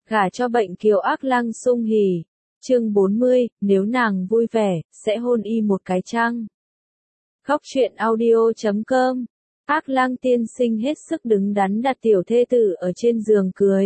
Gả cho bệnh kiều Ác Lăng sung hỉ. Chương 40, nếu nàng vui vẻ, sẽ hôn y một cái chăng? Góc truyện audio.com. Ác Lăng tiên sinh hết sức đứng đắn đặt tiểu thê tử ở trên giường cưới.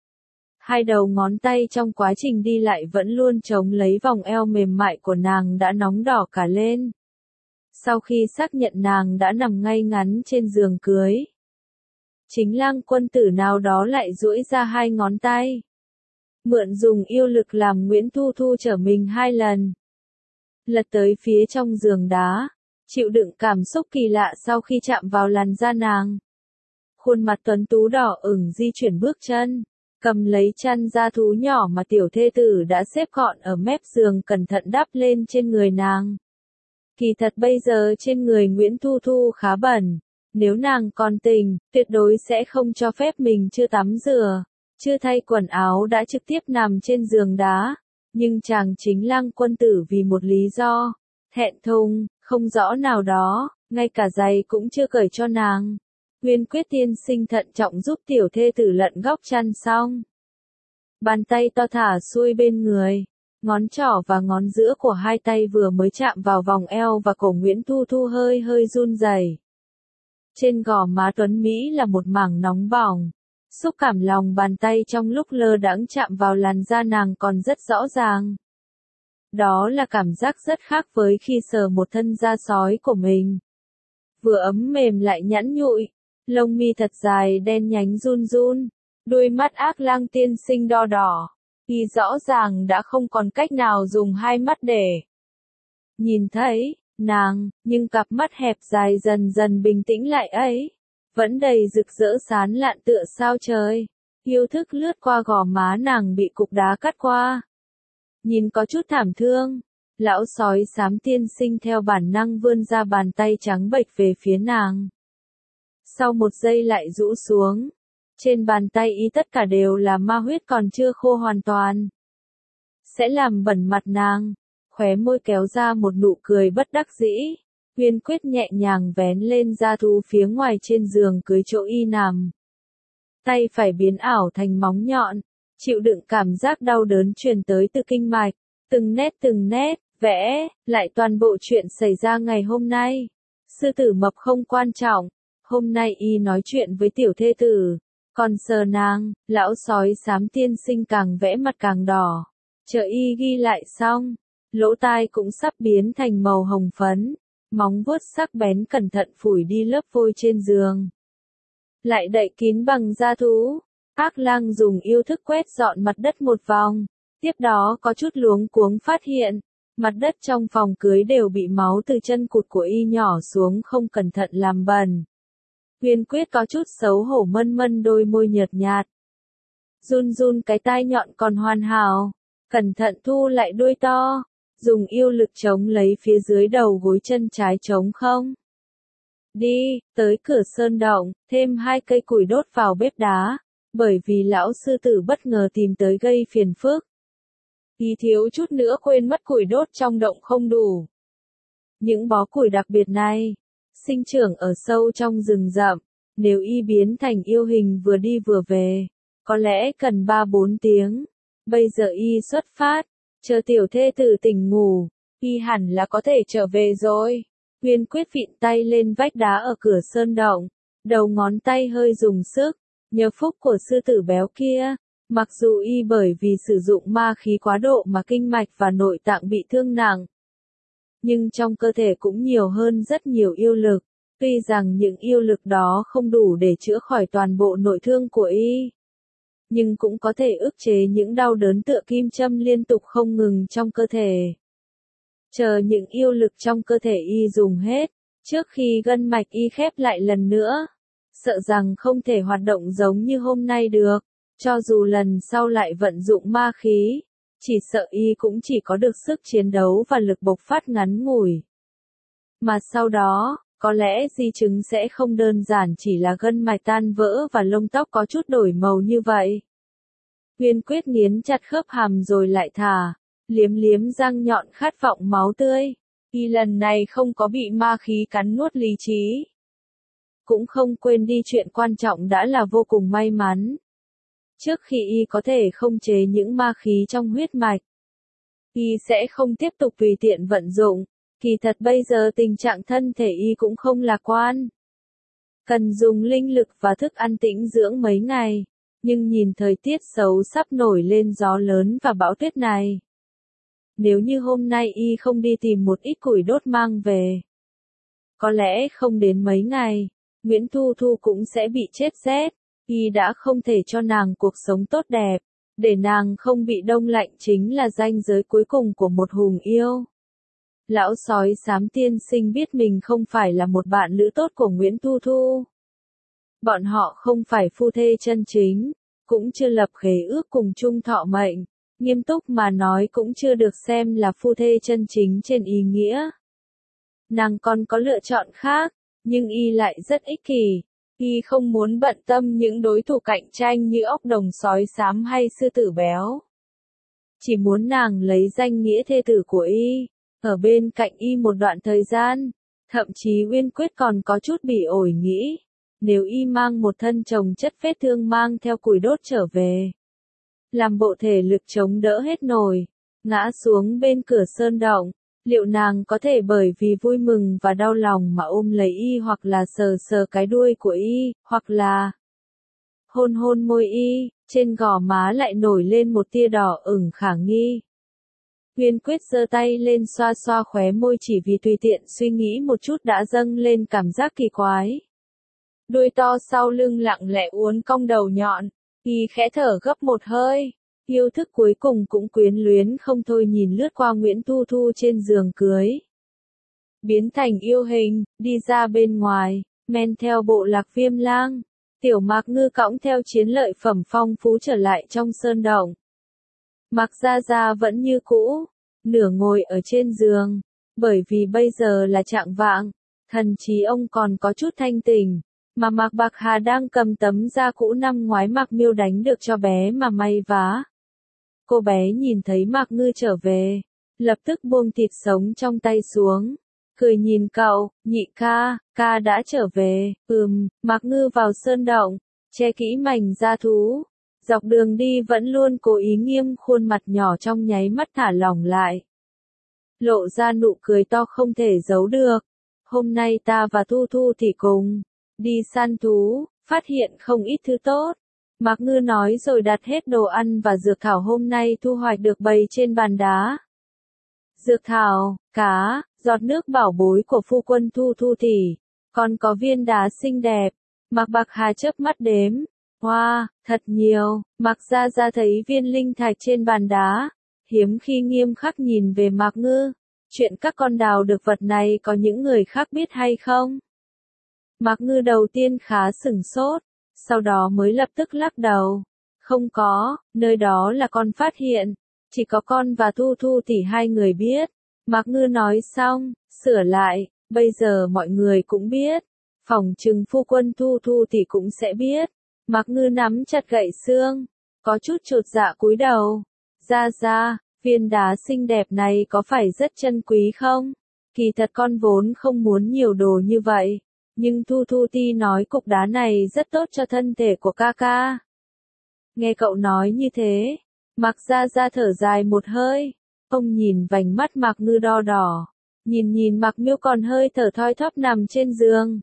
Hai đầu ngón tay trong quá trình đi lại vẫn luôn chống lấy vòng eo mềm mại của nàng đã nóng đỏ cả lên. Sau khi xác nhận nàng đã nằm ngay ngắn trên giường cưới, chính lang quân tử nào đó lại duỗi ra hai ngón tay, mượn dùng yêu lực làm Nguyễn Thu Thu trở mình hai lần, lật tới phía trong giường đá, chịu đựng cảm xúc kỳ lạ sau khi chạm vào làn da nàng. Khuôn mặt tuấn tú đỏ ửng di chuyển bước chân, cầm lấy chăn da thú nhỏ mà tiểu thê tử đã xếp gọn ở mép giường cẩn thận đắp lên trên người nàng. Kỳ thật bây giờ trên người Nguyễn Thu Thu khá bẩn, nếu nàng còn tình, tuyệt đối sẽ không cho phép mình chưa tắm rửa, chưa thay quần áo đã trực tiếp nằm trên giường đá. Nhưng chàng chính lang quân tử vì một lý do, thẹn thùng, không rõ nào đó, ngay cả giày cũng chưa cởi cho nàng. Nguyên Quyết tiên sinh thận trọng giúp tiểu thê tử lận góc chăn xong. Bàn tay to thả xuôi bên người, ngón trỏ và ngón giữa của hai tay vừa mới chạm vào vòng eo và cổ Nguyễn Thu Thu hơi hơi run rẩy. Trên gò má tuấn Mỹ là một mảng nóng bỏng, xúc cảm lòng bàn tay trong lúc lơ đãng chạm vào làn da nàng còn rất rõ ràng. Đó là cảm giác rất khác với khi sờ một thân da sói của mình. Vừa ấm mềm lại nhẵn nhụi, lông mi thật dài đen nhánh run run, đôi mắt Ác Lang tiên sinh đo đỏ, y rõ ràng đã không còn cách nào dùng hai mắt để nhìn thấy nàng, nhưng cặp mắt hẹp dài dần dần bình tĩnh lại ấy, vẫn đầy rực rỡ sán lạn tựa sao trời. Yêu thức lướt qua gò má nàng bị cục đá cắt qua, nhìn có chút thảm thương. Lão sói xám tiên sinh theo bản năng vươn ra bàn tay trắng bệch về phía nàng. Sau một giây lại rũ xuống. Trên bàn tay y tất cả đều là ma huyết còn chưa khô hoàn toàn. Sẽ làm bẩn mặt nàng. Khóe môi kéo ra một nụ cười bất đắc dĩ. Nguyên Quyết nhẹ nhàng vén lên da thú phía ngoài trên giường cưới chỗ y nằm. Tay phải biến ảo thành móng nhọn, chịu đựng cảm giác đau đớn truyền tới từ kinh mạch, từng nét, vẽ, lại toàn bộ chuyện xảy ra ngày hôm nay. Sư tử mập không quan trọng, hôm nay y nói chuyện với tiểu thê tử, còn sờ nàng, lão sói xám tiên sinh càng vẽ mặt càng đỏ. Chờ y ghi lại xong, lỗ tai cũng sắp biến thành màu hồng phấn, móng vuốt sắc bén cẩn thận phủi đi lớp vôi trên giường. Lại đậy kín bằng da thú, Ác Lang dùng yêu thức quét dọn mặt đất một vòng, tiếp đó có chút luống cuống phát hiện, mặt đất trong phòng cưới đều bị máu từ chân cụt của y nhỏ xuống không cẩn thận làm bẩn. Nguyên Quyết có chút xấu hổ mân mân đôi môi nhợt nhạt. Run run cái tai nhọn còn hoàn hảo, cẩn thận thu lại đuôi to, dùng yêu lực chống lấy phía dưới đầu gối chân trái trống không. Đi, tới cửa sơn động, thêm 2 cây củi đốt vào bếp đá, bởi vì lão sư tử bất ngờ tìm tới gây phiền phức. Y thiếu chút nữa quên mất củi đốt trong động không đủ. Những bó củi đặc biệt này, sinh trưởng ở sâu trong rừng rậm, nếu y biến thành yêu hình vừa đi vừa về, có lẽ cần 3-4 tiếng. Bây giờ y xuất phát, chờ tiểu thê tử tỉnh ngủ, y hẳn là có thể trở về rồi. Nguyên Quyết vịn tay lên vách đá ở cửa sơn động, đầu ngón tay hơi dùng sức, nhờ phúc của sư tử béo kia, mặc dù y bởi vì sử dụng ma khí quá độ mà kinh mạch và nội tạng bị thương nặng, nhưng trong cơ thể cũng nhiều hơn rất nhiều yêu lực, tuy rằng những yêu lực đó không đủ để chữa khỏi toàn bộ nội thương của y, nhưng cũng có thể ức chế những đau đớn tựa kim châm liên tục không ngừng trong cơ thể. Chờ những yêu lực trong cơ thể y dùng hết, trước khi gân mạch y khép lại lần nữa, sợ rằng không thể hoạt động giống như hôm nay được, cho dù lần sau lại vận dụng ma khí, chỉ sợ y cũng chỉ có được sức chiến đấu và lực bộc phát ngắn ngủi. Mà sau đó, có lẽ di chứng sẽ không đơn giản chỉ là gân mạch tan vỡ và lông tóc có chút đổi màu như vậy. Nguyên Quyết nghiến chặt khớp hàm rồi lại thả, liếm liếm răng nhọn khát vọng máu tươi. Y lần này không có bị ma khí cắn nuốt lý trí. Cũng không quên đi chuyện quan trọng đã là vô cùng may mắn. Trước khi y có thể khống chế những ma khí trong huyết mạch, y sẽ không tiếp tục tùy tiện vận dụng. Kỳ thật bây giờ tình trạng thân thể y cũng không lạc quan. Cần dùng linh lực và thức ăn tĩnh dưỡng mấy ngày. Nhưng nhìn thời tiết xấu sắp nổi lên gió lớn và bão tuyết này. Nếu như hôm nay y không đi tìm một ít củi đốt mang về, có lẽ không đến mấy ngày, Nguyễn Thu Thu cũng sẽ bị chết rét. Y đã không thể cho nàng cuộc sống tốt đẹp, để nàng không bị đông lạnh chính là ranh giới cuối cùng của một hùng yêu. Lão sói xám tiên sinh biết mình không phải là một bạn lữ tốt của Nguyễn Thu Thu. Bọn họ không phải phu thê chân chính, cũng chưa lập khế ước cùng chung thọ mệnh, nghiêm túc mà nói cũng chưa được xem là phu thê chân chính trên ý nghĩa. Nàng còn có lựa chọn khác, nhưng y lại rất ích kỷ. Y không muốn bận tâm những đối thủ cạnh tranh như ốc đồng sói xám hay sư tử béo. Chỉ muốn nàng lấy danh nghĩa thê tử của y, ở bên cạnh y một đoạn thời gian. Thậm chí Uyên Quyết còn có chút bị ổi nghĩ, nếu y mang một thân chồng chất vết thương mang theo củi đốt trở về, làm bộ thể lực chống đỡ hết nổi, ngã xuống bên cửa sơn động, liệu nàng có thể bởi vì vui mừng và đau lòng mà ôm lấy y hoặc là sờ sờ cái đuôi của y, hoặc là hôn hôn môi y, trên gò má lại nổi lên một tia đỏ ửng khả nghi. Uyên Quyết giơ tay lên xoa xoa khóe môi chỉ vì tùy tiện suy nghĩ một chút đã dâng lên cảm giác kỳ quái. Đuôi to sau lưng lặng lẽ uốn cong đầu nhọn, y khẽ thở gấp một hơi. Yêu thức cuối cùng cũng quyến luyến không thôi nhìn lướt qua Nguyễn Thu Thu trên giường cưới. Biến thành yêu hình, đi ra bên ngoài, men theo bộ lạc Viêm Lang. Tiểu Mạc Ngư cõng theo chiến lợi phẩm phong phú trở lại trong sơn động. Mạc Gia Gia vẫn như cũ, nửa ngồi ở trên giường, bởi vì bây giờ là trạng vạng, thần trí ông còn có chút thanh tỉnh, mà Mạc Bạc Hà đang cầm tấm da cũ năm ngoái Mạc Miêu đánh được cho bé mà may vá. Cô bé nhìn thấy Mạc Ngư trở về, lập tức buông thịt sống trong tay xuống, cười nhìn cậu, nhị ca, ca đã trở về, Mạc Ngư vào sơn động, che kỹ mảnh da thú, dọc đường đi vẫn luôn cố ý nghiêm khuôn mặt nhỏ trong nháy mắt thả lỏng lại. Lộ ra nụ cười to không thể giấu được, hôm nay ta và Thu Thu thì cùng đi săn thú, phát hiện không ít thứ tốt. Mạc Ngư nói rồi đặt hết đồ ăn và dược thảo hôm nay thu hoạch được bày trên bàn đá. Dược thảo, cá, giọt nước bảo bối của phu quân Thu Thu tỷ, còn có viên đá xinh đẹp. Mạc Bạc Hà chớp mắt đếm. Wow, thật nhiều. Mạc Gia Gia thấy viên linh thạch trên bàn đá, hiếm khi nghiêm khắc nhìn về Mạc Ngư. Chuyện các con đào được vật này có những người khác biết hay không? Mạc Ngư đầu tiên khá sửng sốt, sau đó mới lập tức lắc đầu. Không có, nơi đó là con phát hiện, chỉ có con và Thu Thu tỷ hai người biết. Mạc Ngư nói xong, sửa lại, bây giờ mọi người cũng biết, phỏng chừng phu quân Thu Thu tỷ cũng sẽ biết. Mạc Ngư nắm chặt gậy xương, có chút chột dạ cúi đầu. Gia Gia, viên đá xinh đẹp này có phải rất chân quý không? Kỳ thật con vốn không muốn nhiều đồ như vậy, nhưng Thu Thu Ti nói cục đá này rất tốt cho thân thể của ca ca. Nghe cậu nói như thế, Mạc Gia Gia thở dài một hơi, ông nhìn vành mắt Mạc Ngư đo đỏ, nhìn Mạc Miêu còn hơi thở thoi thóp nằm trên giường.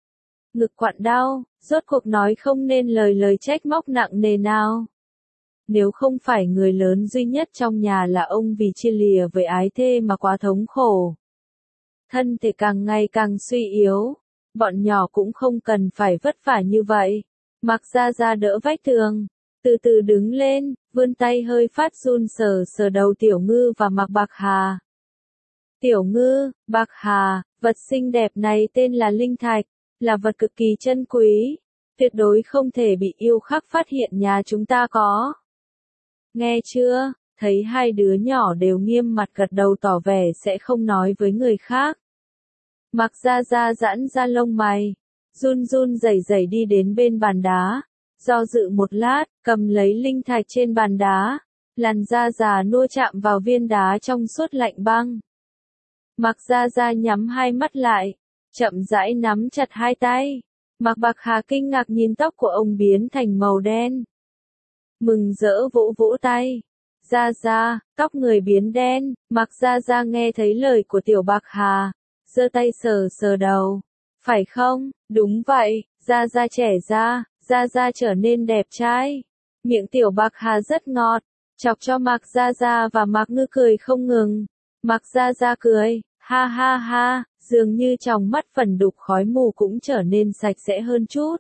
Ngực quặn đau, rốt cuộc nói không nên lời trách móc nặng nề nào. Nếu không phải người lớn duy nhất trong nhà là ông vì chia lìa với ái thê mà quá thống khổ, thân thể càng ngày càng suy yếu, bọn nhỏ cũng không cần phải vất vả như vậy. Mạc Gia Gia đỡ vách tường, từ từ đứng lên, vươn tay hơi phát run sờ sờ đầu Tiểu Ngư và Mạc Bạc Hà. Tiểu Ngư, Bạc Hà, vật xinh đẹp này tên là linh thạch, là vật cực kỳ chân quý, tuyệt đối không thể bị yêu khắc phát hiện nhà chúng ta có. Nghe chưa? Thấy hai đứa nhỏ đều nghiêm mặt gật đầu tỏ vẻ sẽ không nói với người khác. Mạc Gia Gia giãn ra lông mày, run run rẩy rẩy đi đến bên bàn đá, do dự một lát, cầm lấy linh thạch trên bàn đá, làn da già nua chạm vào viên đá trong suốt lạnh băng. Mạc Gia Gia nhắm hai mắt lại, chậm rãi nắm chặt hai tay. Mạc Bạc Hà kinh ngạc nhìn tóc của ông biến thành màu đen. mừng rỡ vỗ vỗ tay. Gia Gia, tóc người biến đen, Mạc Gia Gia nghe thấy lời của Tiểu Bạc Hà, giơ tay sờ sờ đầu. Phải không? Đúng vậy, Gia Gia trẻ ra, Gia Gia trở nên đẹp trai. Miệng Tiểu Bạc Hà rất ngọt, chọc cho Mạc Gia Gia và Mạc Ngư cười không ngừng. Mạc Gia Gia cười, ha ha ha, dường như trong mắt phần đục khói mù cũng trở nên sạch sẽ hơn chút.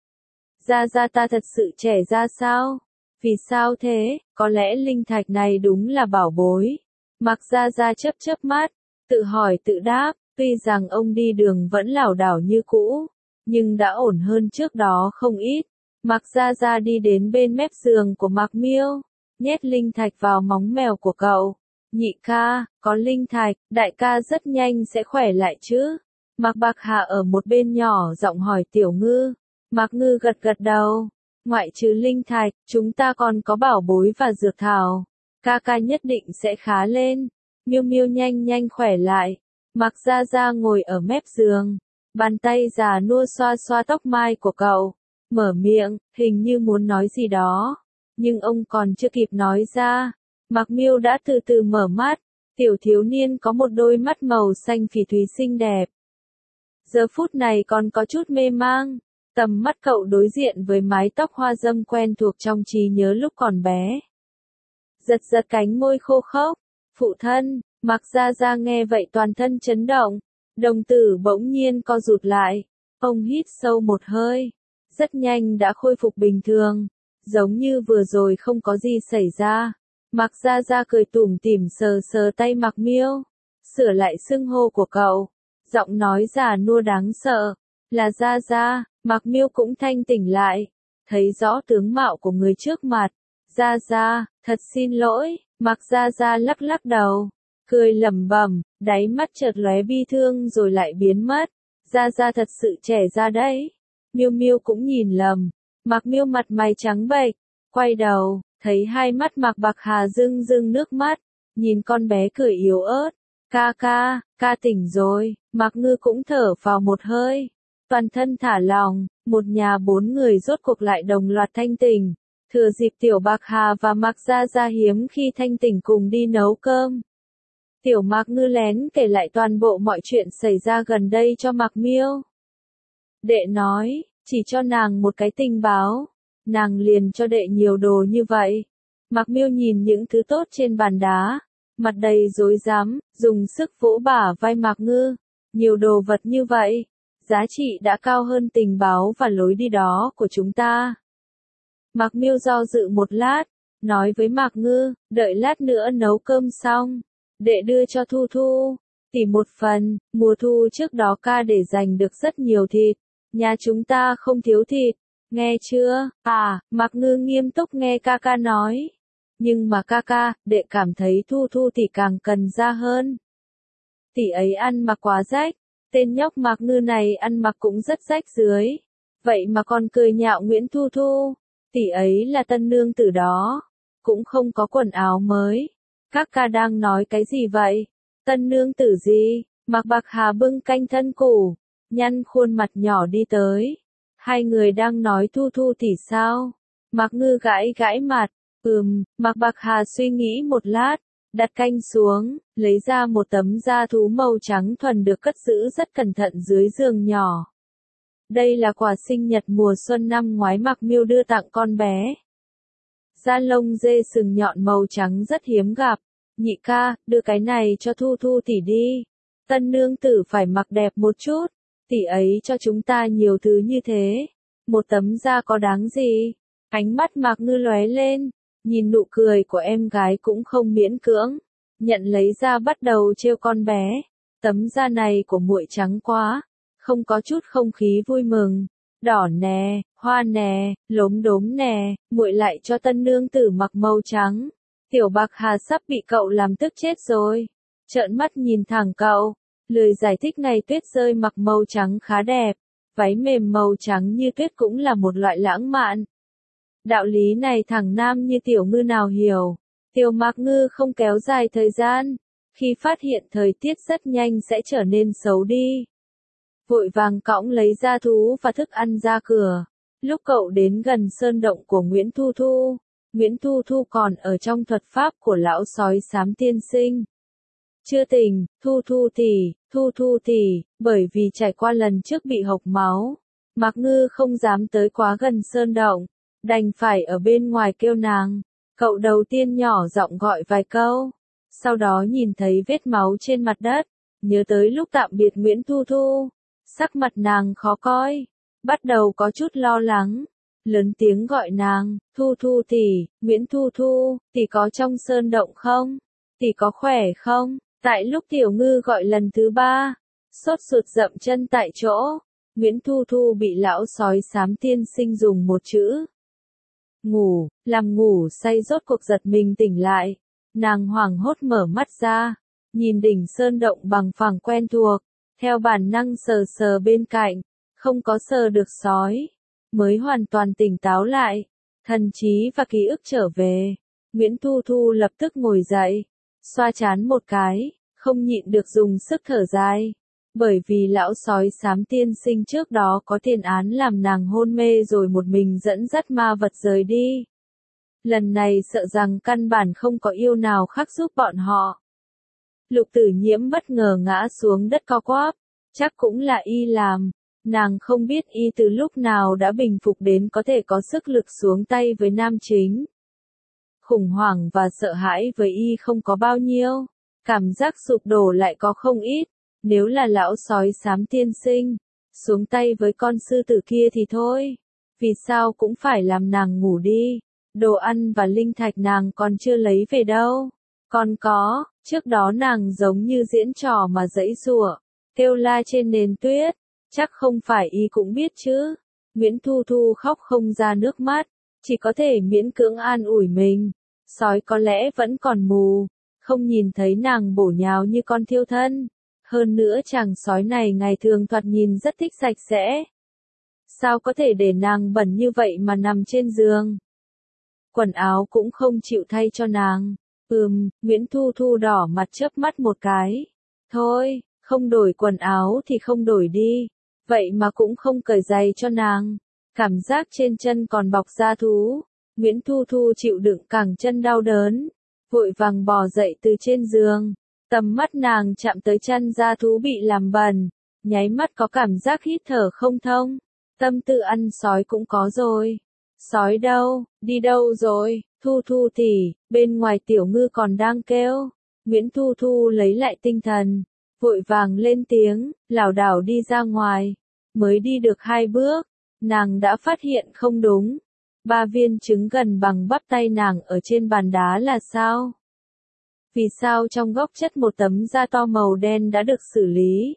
Gia Gia ta thật sự trẻ ra sao? Vì sao thế? Có lẽ linh thạch này đúng là bảo bối. Mạc Gia Gia chớp chớp mắt, tự hỏi tự đáp, tuy rằng ông đi đường vẫn lảo đảo như cũ, nhưng đã ổn hơn trước đó không ít. Mạc Gia Gia đi đến bên mép giường của Mạc Miêu, nhét linh thạch vào móng mèo của cậu. Nhị ca, có linh thạch, đại ca rất nhanh sẽ khỏe lại chứ? Mạc Bạc Hà ở một bên nhỏ giọng hỏi Tiểu Ngư. Mạc Ngư gật gật đầu. Ngoại trừ linh thạch, chúng ta còn có bảo bối và dược thảo. Ca ca nhất định sẽ khá lên. Miêu Miêu nhanh nhanh khỏe lại. Mạc Gia Gia ngồi ở mép giường, bàn tay già nua xoa xoa tóc mai của cậu, mở miệng, hình như muốn nói gì đó, nhưng ông còn chưa kịp nói ra. Mạc Miêu đã từ từ mở mắt, tiểu thiếu niên có một đôi mắt màu xanh phỉ thúy xinh đẹp. Giờ phút này còn có chút mê mang, tầm mắt cậu đối diện với mái tóc hoa dâm quen thuộc trong trí nhớ lúc còn bé. Giật giật cánh môi khô khốc, phụ thân. Mạc Gia Gia nghe vậy toàn thân chấn động, đồng tử bỗng nhiên co rụt lại, ông hít sâu một hơi, rất nhanh đã khôi phục bình thường, giống như vừa rồi không có gì xảy ra. Mạc Gia Gia cười tủm tỉm sờ sờ tay Mạc Miêu, sửa lại xưng hô của cậu, giọng nói già nua đáng sợ, là Gia Gia. Mạc Miêu cũng thanh tỉnh lại, thấy rõ tướng mạo của người trước mặt. Gia Gia, thật xin lỗi. Mạc Gia Gia lắc lắc đầu, cười lẩm bẩm, đáy mắt chợt lóe bi thương rồi lại biến mất. Gia Gia thật sự trẻ ra đấy. Miêu Miêu cũng nhìn lầm. Mạc Miêu mặt mày trắng bệch, quay đầu, thấy hai mắt Mạc Bạc Hà rưng rưng nước mắt, nhìn con bé cười yếu ớt. Ca ca, ca tỉnh rồi. Mạc Ngư cũng thở vào một hơi, toàn thân thả lỏng. Một nhà 4 người rốt cuộc lại đồng loạt thanh tỉnh. Thừa dịp Tiểu Bạc Hà và Mạc Gia Gia hiếm khi thanh tỉnh cùng đi nấu cơm, Tiểu Mạc Ngư lén kể lại toàn bộ mọi chuyện xảy ra gần đây cho Mạc Miêu. Đệ nói, chỉ cho nàng một cái tình báo, nàng liền cho đệ nhiều đồ như vậy. Mạc Miêu nhìn những thứ tốt trên bàn đá, mặt đầy rối rắm, dùng sức vỗ bả vai Mạc Ngư. Nhiều đồ vật như vậy, giá trị đã cao hơn tình báo và lối đi đó của chúng ta. Mạc Miêu do dự một lát, nói với Mạc Ngư, đợi lát nữa nấu cơm xong, đệ đưa cho Thu Thu tỷ một phần, mùa thu trước đó ca để dành được rất nhiều thịt, nhà chúng ta không thiếu thịt, nghe chưa? À, Mạc Ngư nghiêm túc nghe ca ca nói. Nhưng mà ca ca, đệ cảm thấy Thu Thu tỷ càng cần ra hơn. Tỷ ấy ăn mặc quá rách, tên nhóc Mạc Ngư này ăn mặc cũng rất rách dưới, vậy mà còn cười nhạo Nguyễn Thu Thu. Tỷ ấy là tân nương tử đó, cũng không có quần áo mới. Các ca đang nói cái gì vậy? Tân nương tử gì? Mạc Bạc Hà bưng canh thân củ, nhăn khuôn mặt nhỏ đi tới. Hai người đang nói Thu Thu tỷ sao? Mạc Ngư gãi gãi mặt. Mạc Bạc Hà suy nghĩ một lát, đặt canh xuống, lấy ra một tấm da thú màu trắng thuần được cất giữ rất cẩn thận dưới giường nhỏ. Đây là quà sinh nhật mùa xuân năm ngoái Mạc Miêu đưa tặng con bé. Da lông dê sừng nhọn màu trắng rất hiếm gặp. Nhị ca, đưa cái này cho Thu Thu tỷ đi. Tân nương tử phải mặc đẹp một chút. Tỷ ấy cho chúng ta nhiều thứ như thế. Một tấm da có đáng gì? Ánh mắt Mạc Ngư lóe lên, nhìn nụ cười của em gái cũng không miễn cưỡng. Nhận lấy da bắt đầu trêu con bé. Tấm da này của muội trắng quá, không có chút không khí vui mừng. Đỏ nè, hoa nè, lốm đốm nè, muội lại cho tân nương tử mặc màu trắng. Tiểu Bạc Hà sắp bị cậu làm tức chết rồi. Trợn mắt nhìn thẳng cậu, lười giải thích ngày tuyết rơi mặc màu trắng khá đẹp. Váy mềm màu trắng như tuyết cũng là một loại lãng mạn. Đạo lý này thằng nam như Tiểu Ngư nào hiểu. Tiểu Mạc Ngư không kéo dài thời gian. Khi phát hiện thời tiết rất nhanh sẽ trở nên xấu đi, vội vàng cõng lấy da thú và thức ăn ra cửa. Lúc cậu đến gần sơn động của Nguyễn Thu Thu, Nguyễn Thu Thu còn ở trong thuật pháp của lão sói xám tiên sinh. Chưa tỉnh, Thu Thu tỷ, bởi vì trải qua lần trước bị hộc máu, Mạc Ngư không dám tới quá gần sơn động, đành phải ở bên ngoài kêu nàng. Cậu đầu tiên nhỏ giọng gọi vài câu, sau đó nhìn thấy vết máu trên mặt đất, nhớ tới lúc tạm biệt Nguyễn Thu Thu, sắc mặt nàng khó coi, bắt đầu có chút lo lắng, lớn tiếng gọi nàng, Thu Thu tỷ, Nguyễn Thu Thu, tỷ có trong sơn động không? Tỷ có khỏe không? Tại lúc Tiểu Ngư gọi lần thứ 3, sốt ruột dậm chân tại chỗ, Nguyễn Thu Thu bị lão sói xám tiên sinh dùng một chữ ngủ, làm ngủ say rốt cuộc giật mình tỉnh lại. Nàng hoảng hốt mở mắt ra, nhìn đỉnh sơn động bằng phẳng quen thuộc, theo bản năng sờ sờ bên cạnh, không có sờ được sói, mới hoàn toàn tỉnh táo lại, thần trí và ký ức trở về. Nguyễn Thu Thu lập tức ngồi dậy, xoa trán một cái, không nhịn được dùng sức thở dài. Bởi vì lão sói xám tiên sinh trước đó có tiền án làm nàng hôn mê rồi một mình dẫn dắt ma vật rời đi. Lần này sợ rằng căn bản không có yêu nào khác giúp bọn họ. Lục Tử Nhiễm bất ngờ ngã xuống đất co quắp, chắc cũng là y làm, nàng không biết y từ lúc nào đã bình phục đến có thể có sức lực xuống tay với nam chính. Khủng hoảng và sợ hãi với y không có bao nhiêu, cảm giác sụp đổ lại có không ít. Nếu là lão sói xám tiên sinh, xuống tay với con sư tử kia thì thôi, vì sao cũng phải làm nàng ngủ đi, đồ ăn và linh thạch nàng còn chưa lấy về đâu. Còn có, trước đó nàng giống như diễn trò mà giãy giụa, kêu la trên nền tuyết, chắc không phải y cũng biết chứ. Nguyễn Thu Thu khóc không ra nước mắt, chỉ có thể miễn cưỡng an ủi mình, sói có lẽ vẫn còn mù, không nhìn thấy nàng bổ nhào như con thiêu thân. Hơn nữa chàng sói này ngày thường thoạt nhìn rất thích sạch sẽ. Sao có thể để nàng bẩn như vậy mà nằm trên giường? Quần áo cũng không chịu thay cho nàng. Nguyễn Thu Thu đỏ mặt chớp mắt một cái. Thôi, không đổi quần áo thì không đổi đi. Vậy mà cũng không cởi giày cho nàng. Cảm giác trên chân còn bọc da thú. Nguyễn Thu Thu chịu đựng cẳng chân đau đớn, vội vàng bò dậy từ trên giường. Tầm mắt nàng chạm tới chân da thú bị làm bẩn, nháy mắt có cảm giác hít thở không thông. Tâm tư ăn sói cũng có rồi. Sói đâu, đi đâu rồi? Thu Thu tỷ, bên ngoài Tiểu Ngư còn đang kêu. Nguyễn Thu Thu lấy lại tinh thần, vội vàng lên tiếng, lảo đảo đi ra ngoài. Mới đi được 2 bước, nàng đã phát hiện không đúng. 3 viên trứng gần bằng bắp tay nàng ở trên bàn đá là sao? Vì sao trong góc chất một tấm da to màu đen đã được xử lý?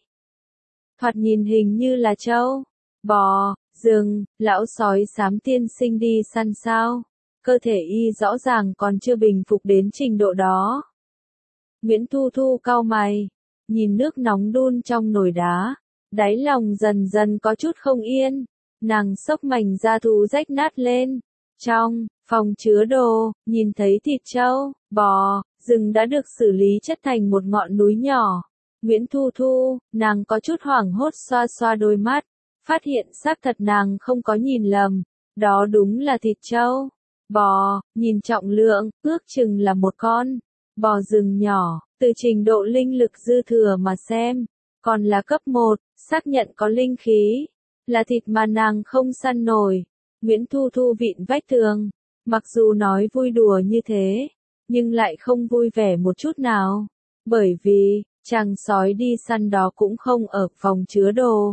Thoạt nhìn hình như là trâu, bò, rừng, lão sói xám tiên sinh đi săn sao? Cơ thể y rõ ràng còn chưa bình phục đến trình độ đó. Nguyễn Thu Thu cau mày, nhìn nước nóng đun trong nồi đá, đáy lòng dần dần có chút không yên, nàng xốc mảnh da thú rách nát lên. Trong phòng chứa đồ, nhìn thấy thịt trâu, bò, rừng đã được xử lý chất thành một ngọn núi nhỏ. Nguyễn Thu Thu, nàng có chút hoảng hốt xoa xoa đôi mắt, phát hiện xác thật nàng không có nhìn lầm, đó đúng là thịt trâu, bò, nhìn trọng lượng, ước chừng là một con bò rừng nhỏ, từ trình độ linh lực dư thừa mà xem, còn là cấp 1, xác nhận có linh khí, là thịt mà nàng không săn nổi. Nguyễn Thu Thu vịn vách tường, mặc dù nói vui đùa như thế, nhưng lại không vui vẻ một chút nào, bởi vì, chàng sói đi săn đó cũng không ở phòng chứa đồ.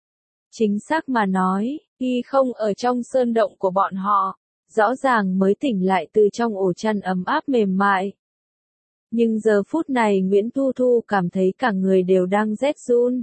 Chính xác mà nói, y không ở trong sơn động của bọn họ, rõ ràng mới tỉnh lại từ trong ổ chăn ấm áp mềm mại. Nhưng giờ phút này Nguyễn Thu Thu cảm thấy cả người đều đang rét run.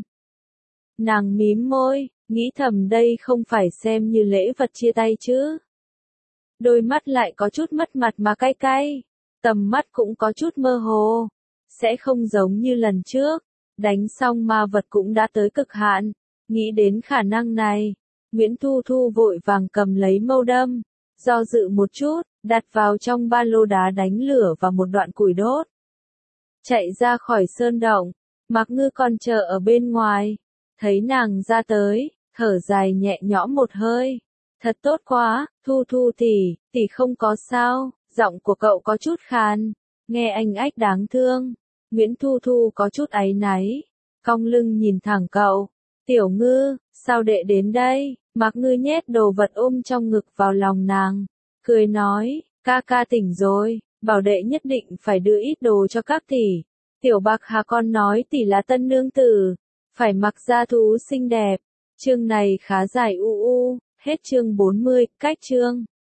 Nàng mím môi, nghĩ thầm đây không phải xem như lễ vật chia tay chứ. Đôi mắt lại có chút mất mặt mà cay cay, tầm mắt cũng có chút mơ hồ. Sẽ không giống như lần trước, đánh xong ma vật cũng đã tới cực hạn. Nghĩ đến khả năng này, Nguyễn Thu Thu vội vàng cầm lấy mâu đâm, do dự một chút, đặt vào trong ba lô đá đánh lửa và một đoạn củi đốt. Chạy ra khỏi sơn động, Mạc Ngư còn chờ ở bên ngoài, thấy nàng ra tới, thở dài nhẹ nhõm một hơi, Thật tốt quá, Thu Thu tỷ không có sao, giọng của cậu có chút khàn, nghe anh ách đáng thương. Nguyễn Thu Thu có chút áy náy, cong lưng nhìn thẳng cậu. Tiểu Ngư, sao đệ đến đây? Mạc Ngư nhét đồ vật ôm trong ngực vào lòng nàng, cười nói, ca ca tỉnh rồi, bảo đệ nhất định phải đưa ít đồ cho các tỷ. Tiểu Bạc Hà con nói tỷ là tân nương tử, phải mặc da thú xinh đẹp. Chương này khá dài hết chương 40, cách chương.